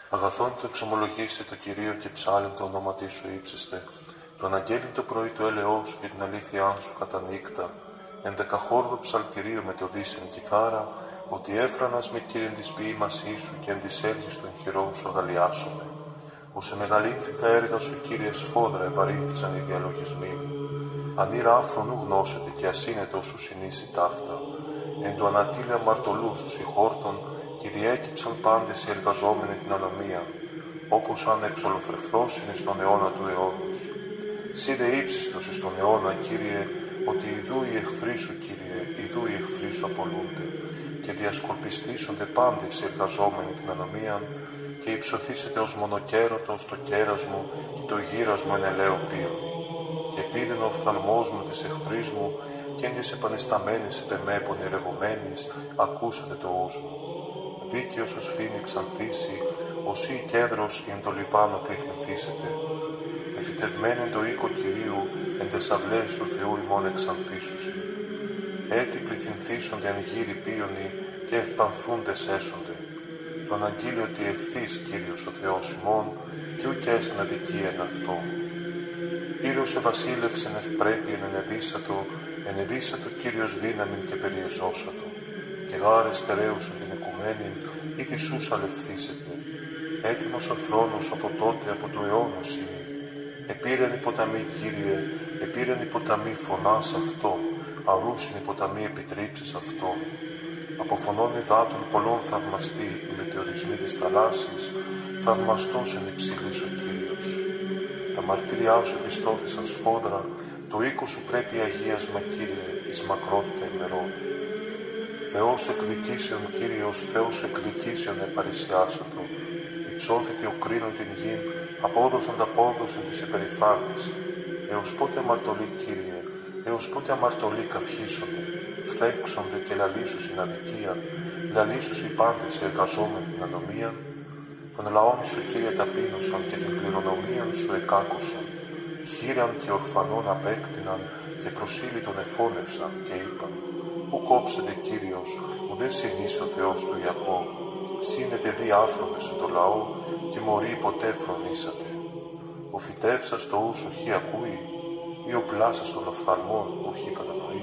Αγαθόν το εξομολογήσει το Κυρίο και ψάλιν το όνομα σου ύψιστε. Το αναγγέλιν το πρωί του έλεος σου και την αλήθειά σου κατά νύκτα. Εν δεκαχόρδο ψαλτηρίο με το δύσιν κιθάρα, ότι έφρανας με Κύριεν της ποίημασή σου και εν της έργης των χειρών σου αγαλιάσουμε. Ώσε μεγαλύνθη τα έργα σου, Κύριε, σφόδρα επαρρύνθησαν οι διαλογισμοί μου. Αν η ράφρον ου γνώσετε και ασύνετο σου συνήσει ταύτα. Εν το ανατήλε αμαρτωλού σου συγχόρτων και διέκυψαν πάντες οι εργαζόμενοι την ανομία, όπως αν εξολοθρευθώς είναι στον αιώνα του αιώνος. Σύ δε ύψιστος εις τον αιώνα, Κύριε, ότι ιδού οι εχθροί σου, Κύριε, ιδού οι εχθροί σου απολούνται, και διασκορπιστήσονται πάντες οι εργαζόμενοι την ανομία, και υψωθήσετε ως μονοκέρωτος το κέρας μου και το γύρας μου εν ελαίο πίωνη. Και πήδεν ο οφθαλμός μου της εχθρής μου, και εν της επανεσταμένης επ' εμέ πονηρευομένης, ακούσατε το ους μου. Δίκαιος ως φύνη ξανθήσει, ως ή κέντρος ή εν το Λιβάνο πληθυνθήσετε. Εφητευμένοι εν το οίκο Κυρίου, εν τες αυλές του Θεού ημών εξανθήσουσι. Έτσι πληθυνθήσονται εν γύρι πίωνοι και ευπανθούντες έσονται. Το αναγγείλει ότι ευθύς Κύριος ο Θεός ημών, και ουκ έσεν αδικία εν αυτό. Κύριος ευασίλευσεν ευπρέπειεν εν εδίσατο Κύριος δύναμιν και περιεσώσατο. Και γάρες στερέουσον την οικουμένην, ή τη σούς αλευθύσετε. Έτοιμος ο θρόνος από τότε, από το αιώνος είναι. Επήρεν οι ποταμοί, Κύριε, επήρεν οι ποταμοί φωνάς αυτών, αρούσιν οι ποταμοί επιτρίψεις αυτών. Από φωνών υδάτων πολλών θαυμαστεί οι μετεωρισμοί της θαλάσσης, θαυμαστός εν υψηλής ο Κύριος. Τα μαρτύριά σου επιστώθησαν σφόδρα, το οίκο σου πρέπει αγίασμα, Κύριε, εις μακρότητα ημερών. Θεός εκδικήσεων, Κύριος, Θεός εκδικήσεων επαρισιάσωτο. Υψώθητη ο κρίνων την γην, απόδοσαν τα πόδοσαν της υπερηφάνης. Έως πότε αμαρτωλοί, Κύριε, έως πότε αμαρτωλοί καυχήσονται, φθέξονται και λαλήσους στην αδικία, λαλήσους οι πάντες οι εργαζόμενοι την ανομία. Των λαών σου, Κύριε, ταπείνωσαν και την κληρονομίαν σου εκάκωσαν. Χείραν και ορφανών απέκτηναν και προσήλυτον εφώνευσαν και είπαν: Ου κόψετε, Κύριος, ουδέ συνήσει ο Θεός του Ιακώβ. Σύνετε δι άφρονες εν το λαό και μωροί ποτέ φρονήσατε. Ο φυτεύσας το ους οχι ακούει, ή ο πλάσας των οφθαλμών οχι κατανοεί.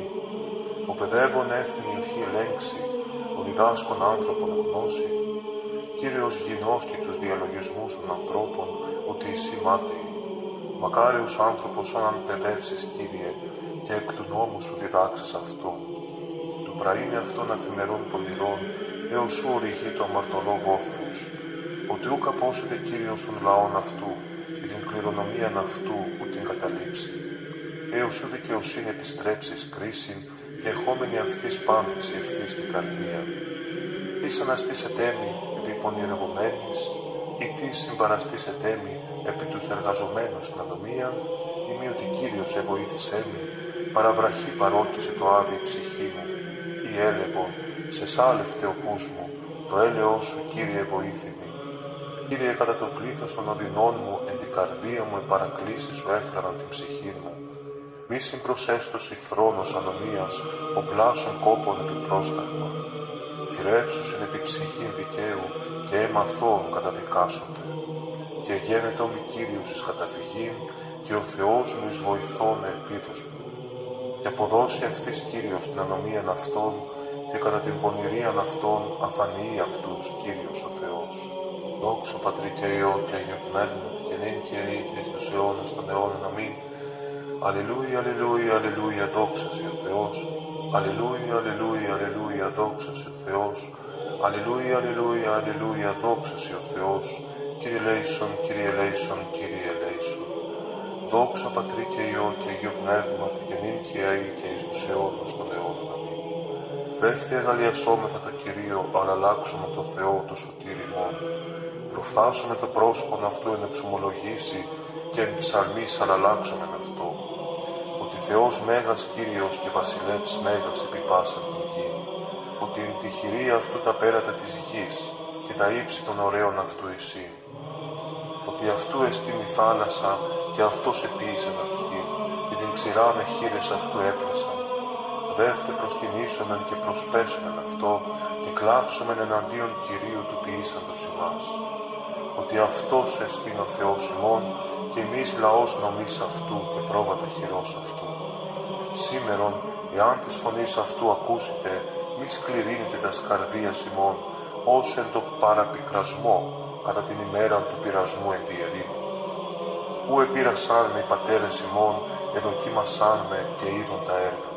Ο παιδεύων έθνη οχι ελέγξει, ο διδάσκων άνθρωπον γνώση. Κύριος γινώσκει τους διαλογισμούς των ανθρώπων, ότι εσύ μάταιοι. Μακάριος άνθρωπος αν παιδεύσεις, Κύριε, και εκ του νόμου σου διδάξεις αυτό. Του πραήνε αυτών αφημερών πονηρών, έως σου οριγεί το αμαρτωλό βόθρος. Ότι ούκ απόσετε, Κύριος, των λαών αυτού, και την κληρονομίαν αυτού που την καταλήψει. Έως σου δικαιοσύνη επιστρέψεις κρίσιν, και ερχόμενοι αυτής πάντης ευθύς την καρδία. Τι αναστήσετε επί πονηρευομένης, ή τι συμπαραστήσετε επί τους εργαζομένους στην ανομία, ή μη ότι Κύριος εβοήθησέ με, παραβραχή παρόκησε το άδει ψυχή μου, ή έλεγον, σε σάλευτε ο πούς μου, το έλεος σου, Κύριε, βοήθημη. Κύριε, κατά το πλήθος των οδυνών μου, εν την καρδία μου επαρακλήσεις σου έφραναν την ψυχή μου. Μη συμπροσέστος η θρόνος ανομίας, ο πλάσων κόπων επιπρόσταγμα. Θηρεύσουσιν επί ψυχήν δικαίου και αίμα αθώων καταδικάσονται. Και γένετο μη Κύριος εις καταφυγήν, και ο Θεός μου εις βοηθών ελπίδος μου. Και αποδώσει αυτής, Κύριος, την ανομίαν αυτών, και κατά την πονηρίαν αυτών αφανιεί αυτούς, Κύριος ο Θεός. Δόξα Πατρί και Υιό και Αγίο Πνεύματι, και νυν και αεί και εις τους αιώνας των αιώνων. Αμήν. Αλληλούια, αλληλούια, αλληλούια, δόξα σε ο Θεός. Αλληλούια, αλληλούια, αλληλούια, δόξα σε ο Θεός. Αλληλούια, αλληλούια, αλληλούια, δόξα σε ο Θεός. Κύριε ελέησον, Κύριε ελέησον, Κύριε ελέησον. Δόξα Πατρί και Υιό και Αγίο Πνεύματι, και νυν και αεί και εις τους αιώνας των αιώνων. Αμήν. Δεύτε αγαλιασόμεθα το Κυρίο, αλλά αλλάξουμε το Θεό, το σωτήρι ημών. Προφθάσουμε το πρόσωπον αυτού εν εξομολογήσει, και εν ψαλμής αλλάξουμε αυτό. Ότι Θεός Μέγας Κύριος και Βασιλεύς Μέγας επί πάσα την γη. Ότι εν τη χειρία αυτού τα πέρατα της γης, και τα ύψη των ωραίων αυτού εσύ. Ότι αυτού εστίν η θάλασσα, και αυτός επίησεν αυτήν, και την ξηράνε χείρες αυτού έπλασαν. Δεύτε προσκυνήσομεν και προσπέσομεν αυτό, και κλάψομεν εναντίον Κυρίου του ποιήσαντος ημάς. ότι αυτός εστίν ο Θεός ημών και εμείς λαός νομής αυτού και πρόβατα χειρός αυτού. Σήμερον, εάν της φωνής αυτού ακούσετε, μη σκληρύνετε τας καρδίας ημών, ως εν το παραπικρασμό, κατά την ημέρα του πειρασμού εν τη ερήμου. Ου επήρασάν με οι πατέρες ημών, εδοκίμασάν με και είδον τα έργα.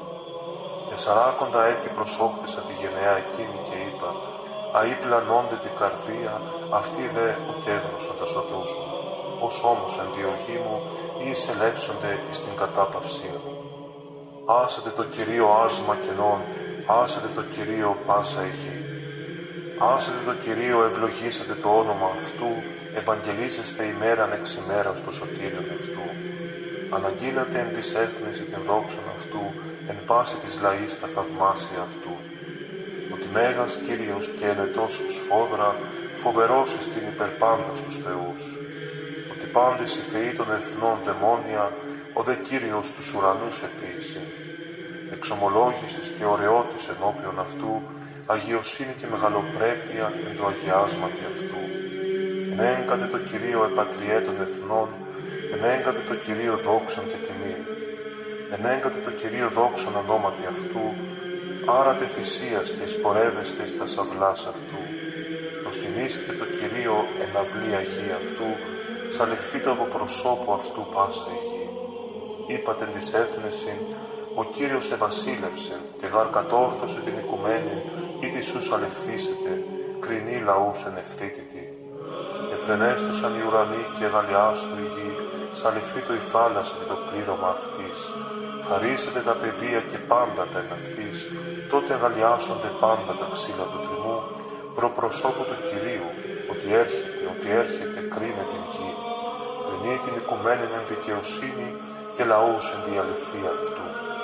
40 έτη προσόχθησα τη γενεά εκείνη και είπα, αεί πλανώνται την καρδία, αυτοί δε ουκ έγνωσον τα σωτούς μου, ως όμως εν διωγή μου ή εισελεύσονται εις την κατάπαυσή μου. Άσατε το Κυρίο άσμα κενών, άσατε το Κυρίο πάσα η γη. Άσατε το Κυρίο, ευλογήσατε το όνομα αυτού, ευαγγελίζεστε ημέραν εξ ημέρας το σωτήριον αυτού. Αναγγείλατε εν της έθνεση την δόξαν αυτού, εν πάση της λαής τα θαυμάσια αυτού. Ότι μέγας Κύριος και ενετός σφόδρα, φοβερός εστιν υπερπάντας τους θεούς. Ότι πάντες οι θεοί των εθνών δαιμόνια, ο δε Κύριος τους ουρανούς επίησε. Εξομολόγησης και ωραιότης ενώπιον αυτού, αγιοσύνη και μεγαλοπρέπεια εν το αγιάσματι αυτού. Ενέγκατε το Κυρίο επατριέ των εθνών, ενέγκατε το Κυρίο δόξαν και τιμήν. Ενέγκατε το Κυρίο δόξαν ονόματι αυτού, άρατε θυσίας και εισπορεύεστε στα σαυλάς αυτού. Προσκυνήσετε το Κυρίο εν αυλή αγία αυτού, σαλευθείτε από προσώπου αυτού πάσα η γη. Είπατε της έθνεσιν, ο Κύριος ευασίλευσε και γαρ κατόρθωσε την οικουμένη, ή τη σου σαλευθήσετε, κρινή λαούς εν ευθύτητη. Εφρενέστωσαν οι ουρανοί και εγαλιάστο η γη, σαλευθήτω η θάλασσα και το πλήρωμα αυτής. Χαρίσετε τα παιδεία και πάντα τα εν αυτής, τότε αγαλιάσονται πάντα τα ξύλα του τριμού, προπροσώπου του Κυρίου, ότι έρχεται, κρίνε την γη. Κρινεί την οικουμένη εν δικαιοσύνη και λαούς εν διαλυθία αυτού.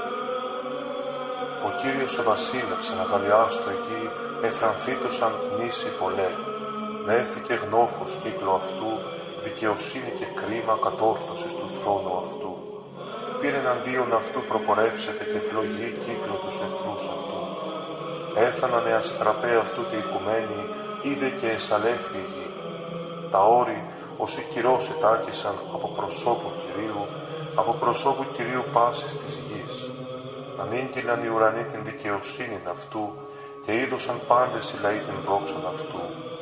Ο Κύριος ευασίλευσε να αγαλιάστο η γη, εφρανθήτωσαν νήσι πολλέ. Νέφη και γνώφος κύκλο αυτού, δικαιοσύνη και κρίμα κατόρθωσης του θρόνου αυτού. Πήρε εναντίον αυτού προπορεύσετε και φλογή κύκλο τους εχθρούς αυτού. Έφαναν εαστραπέ αυτού τη οικουμένη, είδε και εσαλεύθη η γη. Τα όρη, όσοι κυρώς ετάκησαν από προσώπου Κυρίου, από προσώπου Κυρίου πάσης της γης. Ανήγγυλαν οι ουρανοί την δικαιοσύνην αυτού και είδωσαν πάντες οι λαοί την δόξαν αυτού.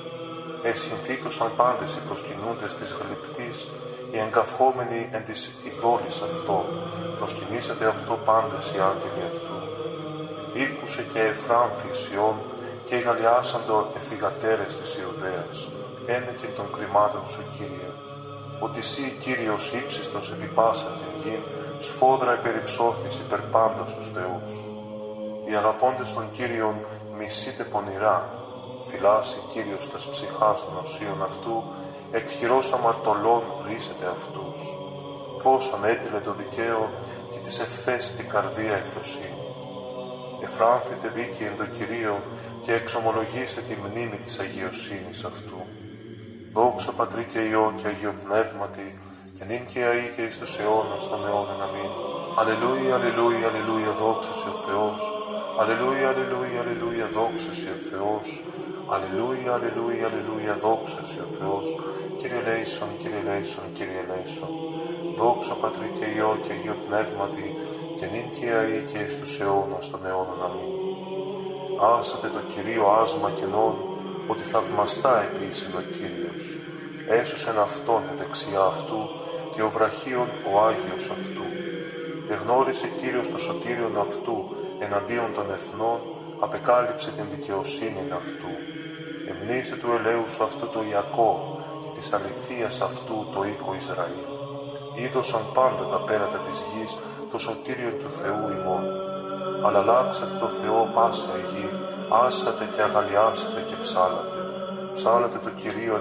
Εσυνθήτωσαν πάντες οι προσκυνούντες της γλυπτής, οι εγκαυχόμενοι εν της ειδόλης αυτό, προσκυνήσατε αυτό πάντες οι άγγελοι αυτού. Ήκουσε και εφράνθη Σιών και εγαλιάσαντο εθυγατέρες της Ιουδαίας, ένεκεν των κρυμάτων σου Κύριε. Ότι σύ Κύριος ύψιστος επί πάσα την γη, σφόδρα υπερυψώθης υπερ πάντας τους θεούς. Οι αγαπώντες των Κύριων μισείτε πονηρά, φυλάσσει Κύριος τας ψυχάς των οσίων αυτού, εκ χειρός αμαρτωλών ρίσετε αυτούς. Πώς ανέτειλε το δικαίο και της ευθές την καρδία ευθροσύνη. Εφράνθητε δίκαιοι εν το Κυρίο και εξομολογήστε τη μνήμη της αγιοσύνης αυτού. Δόξα Πατρί και Υιό και Αγίο Πνεύματι, και νυν και αεί και εις τους αιώνας των αιώνων. Αμήν. Αλληλούια, αλληλούια, αλληλούια, δόξα σε ο Θεός. Αλληλούια, αλληλούια, αλληλούια, δόξα σε ο Θεός. Αλληλούια, αλληλούια, αλληλούια, δόξα σε ο Θεός. Κύριε ελέησον, Κύριε ελέησον, Κύριε ελέησον. Δόξα Πατρί και Υιό και Αγίο Πνεύματι, και νυν και αεί και εις τους αιώνας των αιώνων. Αμήν. Άσατε το Κυρίο άσμα κενών, ότι θαυμαστά επίσην ο Κύριος. Έσωσεν αυτόν δεξιά αυτού και ο βραχίων ο Άγιος αυτού. Εγνώρισε Κύριος το σωτήριον αυτού εναντίον των εθνών, απεκάλυψε την δικαιοσύνη αυτού. Εμνήσε του ελέους αυτού το Ιακώβ και της αληθείας αυτού το οίκο Ισραήλ. Είδωσαν πάντα τα πέρατα της γης το σωτήριον του Θεού ημών. Αλλαλάξατε το Θεό πάσα η γη, άσατε και αγαλιάστε και ψάλατε. Ψάλατε το Κυρίο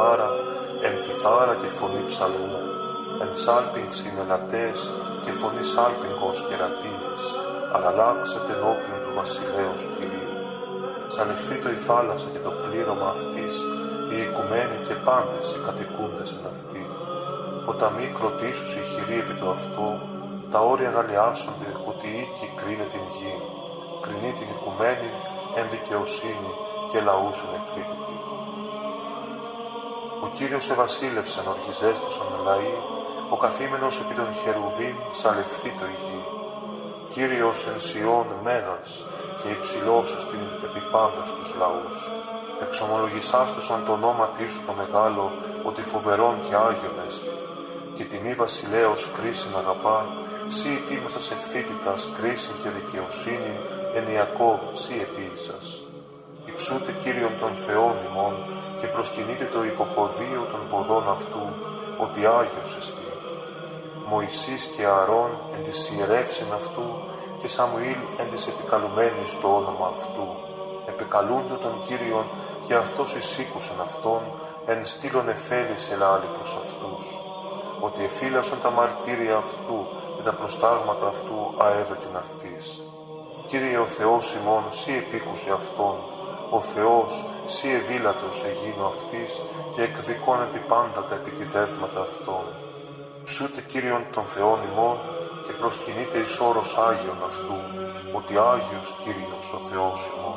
εν κιθάρα και φωνή ψαλμού, εν σάλπιγγ συνελατές και φωνή σάλπιγγος κερατίνης. Αλλαλάξατε ενώπιον του βασιλέως Κυρίου. Ψαλευθήτω η θάλασσα και το πλήρωμα αυτής, οι οικουμένοι και πάντες οι κατοικούντες εν αυτή. Ποταμοί κροτήσους οι χειροί επί το αυτό, τα όρια αγαλιάσονται ότι οίκη κρίνε την γη, κρινεί την οικουμένη εν δικαιοσύνη και λαούς εν ευθύτητη. Ο Κύριος εβασίλευσεν οργιζέστουσαν λαοί, ο καθήμενος επί των χερουβίμ σαλευθεί το ηγή. Κύριος εν Σιών μέγας και υψηλός στην επιπάντας τους λαούς. Εξομολογησάστουσαν το ονόματί σου το μεγάλο, ότι φοβερόν και άγιον έστι. Και τιμή βασιλέως κρίσιν αγαπά, σύ ετοίμασας ευθύτητας κρίσιν και δικαιοσύνην, εν Ιακώβ σύ επίησας. Υψούτε Κύριον των Θεών ημών, και προσκυνείτε το υποποδίο των ποδών αυτού, ότι Άγιος εστί. Μωυσής και Ααρών εν της ιερεύσιν αυτού, και Σαμουήλ εν της επικαλουμένης το όνομα αυτού. Επικαλούντο τον Κύριον, και αυτός εισήκουσεν αυτόν, εν στήλων εφέλης ελάλη προς αυτούς. Ότι εφύλασον τα μαρτύρια αυτού, και τα προστάγματα αυτού αέδοκεν αυτής. Κύριε ο Θεός ημών, σύ επίκουσε αυτόν, ο Θεός, σύ ευήλατος εγίνω αυτής, και εκδικών επί πάντα τα επιτιδεύματα αυτών. Ψούτε Κύριον των Θεών ημών, και προσκυνείτε εις όρος Άγιον αυτού, ότι Άγιος Κύριος ο Θεός ημών.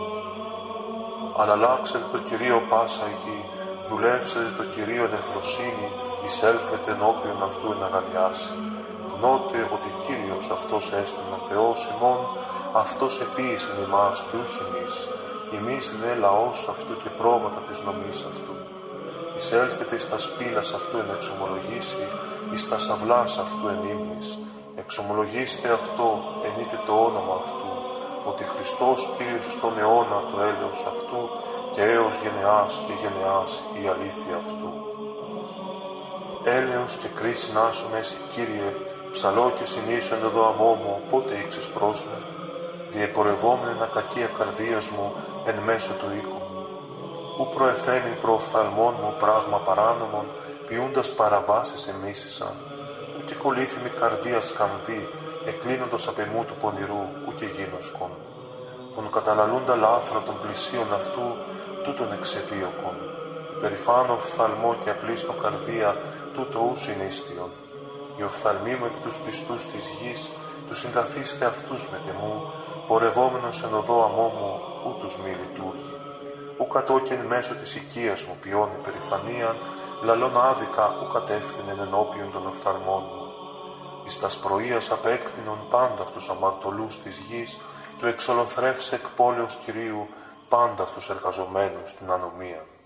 Αλλάξετε το Κυρίο πάσα γη, δουλεύσετε το Κυρίο εν ευφροσύνη, εισέλθετε ενώπιον αυτού εν αγαλιάσει. Γνώτε ότι Κύριος αυτός έστειν ο Θεός ημών, αυτός επίησεν ημάς και ούχ εμείς. Εμείς δε λαός αυτού και πρόβατα της νομής αυτού. Εισέλθετε εις τα σπήλας αυτού εν εξομολογήσει, εις τα σαυλάς αυτού εν ύμνης. Εξομολογήστε αυτό, ενείτε το όνομα αυτού, ότι Χριστός Κύριος στον αιώνα το έλεος αυτού, και έως γενεάς και γενεάς η αλήθεια αυτού. Έλεος και κρίσιν άσου μέση, Κύριε, ψαλό και συνήσου εν εδώ αμόμο, πότε ήξες προς με, διεπορευόμενεν ακακία καρδίας μου εν μέσω του οίκου μου. Ου προεθέμην προοφθαλμών μου πράγμα παράνομον, ποιούντας παραβάσεις εμίσησαν. Ου και κολλήθημη καρδία σκαμβή, εκλίνοντος απ' εμού του πονηρού, ου και γίνοσκον. Τον καταλαλούντα λάθρα των πλησίων αυτού, τούτον εξεδίωκον. Περηφάνω οφθαλμό και απλίστο καρδία, τούτο ου συνίστιον. Οι οφθαλμοί μου επί τους πιστούς της γης, τους συγκαθίστε αυτούς με τεμού, πορευόμενος εν οδό αμόμου, ου τους μη λειτουργεί. Ου κατόκεν μέσω της οικίας μου ποιώνει περηφανίαν, λαλών άδικα ου κατεύθυνεν ενώπιον των οφθαλμών μου. Εις τας πρωίας απέκτηνον πάντα στους αμαρτωλούς της γης, του εξολοθρεύσε εκ πόλεως Κυρίου πάντα στους εργαζομένους την ανομία.